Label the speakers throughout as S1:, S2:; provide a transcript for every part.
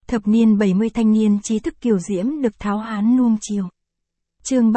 S1: Thập niên 70 thanh niên trí thức kiều diễm được tháo hán nuông chiều. Chương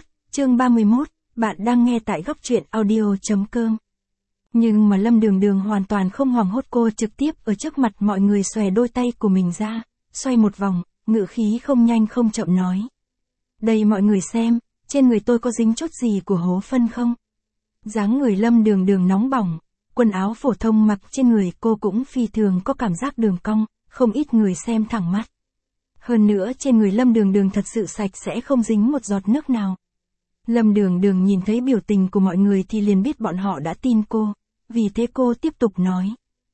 S1: 31, bạn đang nghe tại góc truyện audio.com. Nhưng mà Lâm Đường Đường hoàn toàn không hoảng hốt, cô trực tiếp ở trước mặt mọi người xòe đôi tay của mình ra, xoay một vòng, ngữ khí không nhanh không chậm nói. Đây mọi người xem, trên người tôi có dính chút gì của hố phân không? Dáng người Lâm Đường Đường nóng bỏng, quần áo phổ thông mặc trên người cô cũng phi thường có cảm giác đường cong, không ít người xem thẳng mắt. Hơn nữa trên người Lâm Đường Đường thật sự sạch sẽ, không dính một giọt nước nào. Lâm Đường Đường nhìn thấy biểu tình của mọi người thì liền biết bọn họ đã tin cô, vì thế cô tiếp tục nói.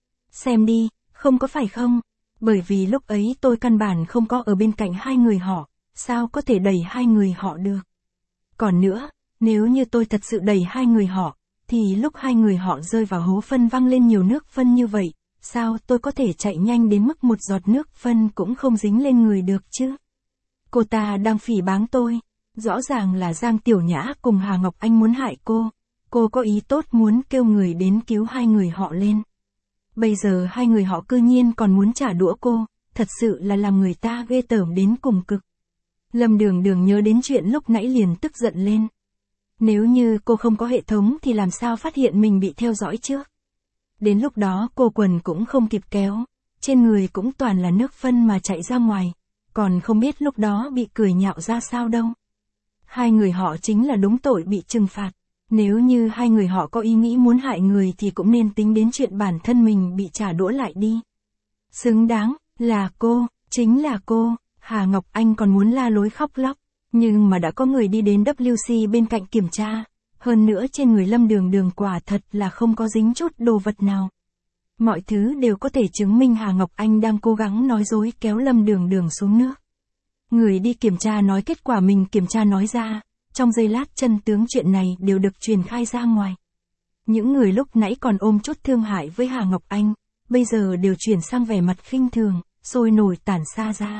S1: Xem đi, không có phải không? Bởi vì lúc ấy tôi căn bản không có ở bên cạnh hai người họ, sao có thể đẩy hai người họ được? Còn nữa, nếu như tôi thật sự đẩy hai người họ, thì lúc hai người họ rơi vào hố phân văng lên nhiều nước phân như vậy, sao tôi có thể chạy nhanh đến mức một giọt nước phân cũng không dính lên người được chứ? Cô ta đang phỉ báng tôi, rõ ràng là Giang Tiểu Nhã cùng Hà Ngọc Anh muốn hại cô có ý tốt muốn kêu người đến cứu hai người họ lên. Bây giờ hai người họ cư nhiên còn muốn trả đũa cô, thật sự là làm người ta ghê tởm đến cùng cực. Lâm Đường Đường nhớ đến chuyện lúc nãy liền tức giận lên. Nếu như cô không có hệ thống thì làm sao phát hiện mình bị theo dõi trước? Đến lúc đó cô quần cũng không kịp kéo, trên người cũng toàn là nước phân mà chạy ra ngoài, còn không biết lúc đó bị cười nhạo ra sao đâu. Hai người họ chính là đúng tội bị trừng phạt, nếu như hai người họ có ý nghĩ muốn hại người thì cũng nên tính đến chuyện bản thân mình bị trả đũa lại đi. Xứng đáng, là cô, chính là cô, Hà Ngọc Anh còn muốn la lối khóc lóc, nhưng mà đã có người đi đến WC bên cạnh kiểm tra. Hơn nữa trên người Lâm Đường Đường quả thật là không có dính chút đồ vật nào. Mọi thứ đều có thể chứng minh Hà Ngọc Anh đang cố gắng nói dối kéo Lâm Đường Đường xuống nước. Người đi kiểm tra nói kết quả mình kiểm tra nói ra, trong giây lát chân tướng chuyện này đều được truyền khai ra ngoài. Những người lúc nãy còn ôm chút thương hại với Hà Ngọc Anh, bây giờ đều chuyển sang vẻ mặt khinh thường, sôi nổi tản xa ra.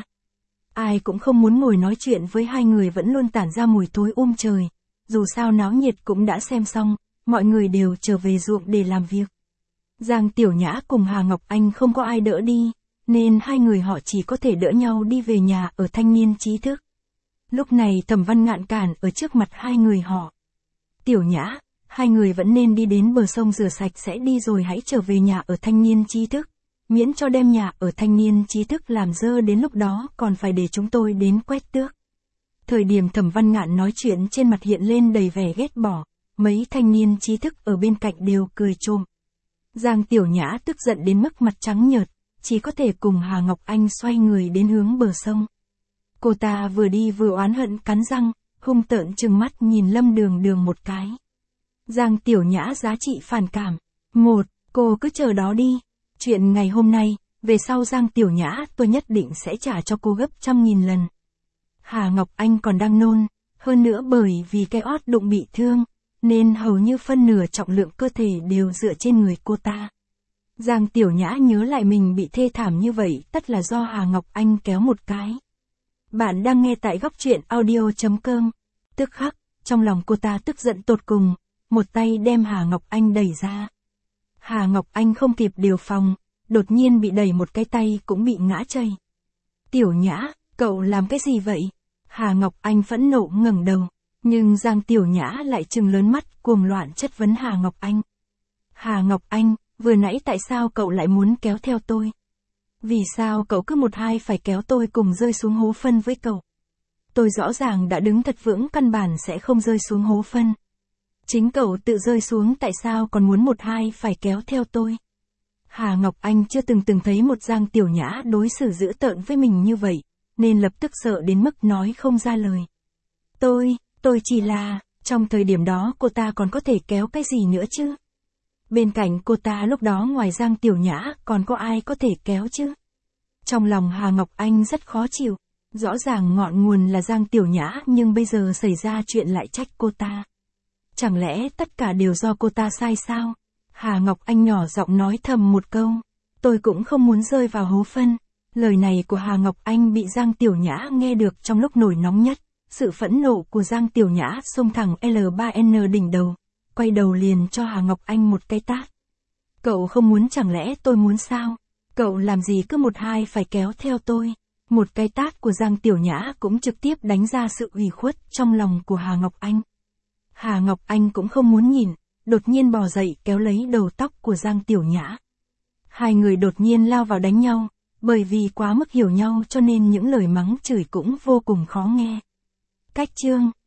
S1: Ai cũng không muốn ngồi nói chuyện với hai người vẫn luôn tản ra mùi thối trời. Dù sao náo nhiệt cũng đã xem xong, mọi người đều trở về ruộng để làm việc. Giang Tiểu Nhã cùng Hà Ngọc Anh không có ai đỡ đi, nên hai người họ chỉ có thể đỡ nhau đi về nhà ở thanh niên trí thức. Lúc này Thẩm Văn ngạn cản ở trước mặt hai người họ. Tiểu Nhã, hai người vẫn nên đi đến bờ sông rửa sạch sẽ đi rồi hãy trở về nhà ở thanh niên trí thức. Miễn cho đem nhà ở thanh niên trí thức làm dơ, đến lúc đó còn phải để chúng tôi đến quét tước. Thời điểm Thẩm Văn ngạn nói chuyện trên mặt hiện lên đầy vẻ ghét bỏ, mấy thanh niên trí thức ở bên cạnh đều cười trộm. Giang Tiểu Nhã tức giận đến mức mặt trắng nhợt, chỉ có thể cùng Hà Ngọc Anh xoay người đến hướng bờ sông. Cô ta vừa đi vừa oán hận cắn răng, hung tợn trừng mắt nhìn Lâm Đường Đường một cái. Giang Tiểu Nhã giá trị phản cảm. Cô cứ chờ đó đi. Chuyện ngày hôm nay, về sau Giang Tiểu Nhã tôi nhất định sẽ trả cho cô gấp 100.000 lần. Hà Ngọc Anh còn đang nôn, hơn nữa bởi vì cái ót đụng bị thương, nên hầu như phân nửa trọng lượng cơ thể đều dựa trên người cô ta. Giang Tiểu Nhã nhớ lại mình bị thê thảm như vậy tất là do Hà Ngọc Anh kéo một cái. Bạn đang nghe tại góc truyện audio.com. Tức khắc, trong lòng cô ta tức giận tột cùng, một tay đem Hà Ngọc Anh đẩy ra. Hà Ngọc Anh không kịp đề phòng, đột nhiên bị đẩy một cái tay cũng bị ngã chày. Tiểu Nhã, cậu làm cái gì vậy? Hà Ngọc Anh phẫn nộ ngẩng đầu, nhưng Giang Tiểu Nhã lại trừng lớn mắt cuồng loạn chất vấn Hà Ngọc Anh. Hà Ngọc Anh, vừa nãy tại sao cậu lại muốn kéo theo tôi? Vì sao cậu cứ một hai phải kéo tôi cùng rơi xuống hố phân với cậu? Tôi rõ ràng đã đứng thật vững căn bản sẽ không rơi xuống hố phân. Chính cậu tự rơi xuống tại sao còn muốn một hai phải kéo theo tôi? Hà Ngọc Anh chưa từng thấy một Giang Tiểu Nhã đối xử dữ tợn với mình như vậy, nên lập tức sợ đến mức nói không ra lời. Tôi chỉ là, trong thời điểm đó cô ta còn có thể kéo cái gì nữa chứ? Bên cạnh cô ta lúc đó ngoài Giang Tiểu Nhã còn có ai có thể kéo chứ? Trong lòng Hà Ngọc Anh rất khó chịu, rõ ràng ngọn nguồn là Giang Tiểu Nhã nhưng bây giờ xảy ra chuyện lại trách cô ta. Chẳng lẽ tất cả đều do cô ta sai sao? Hà Ngọc Anh nhỏ giọng nói thầm một câu. Tôi cũng không muốn rơi vào hố phân. Lời này của Hà Ngọc Anh bị Giang Tiểu Nhã nghe được trong lúc nổi nóng nhất. Sự phẫn nộ của Giang Tiểu Nhã xông thẳng L3N đỉnh đầu. Quay đầu liền cho Hà Ngọc Anh một cái tát. Cậu không muốn chẳng lẽ tôi muốn sao? Cậu làm gì cứ một hai phải kéo theo tôi. Một cái tát của Giang Tiểu Nhã cũng trực tiếp đánh ra sự ủy khuất trong lòng của Hà Ngọc Anh. Hà Ngọc Anh cũng không muốn nhìn, đột nhiên bò dậy kéo lấy đầu tóc của Giang Tiểu Nhã. Hai người đột nhiên lao vào đánh nhau, bởi vì quá mức hiểu nhau cho nên những lời mắng chửi cũng vô cùng khó nghe. Cách chương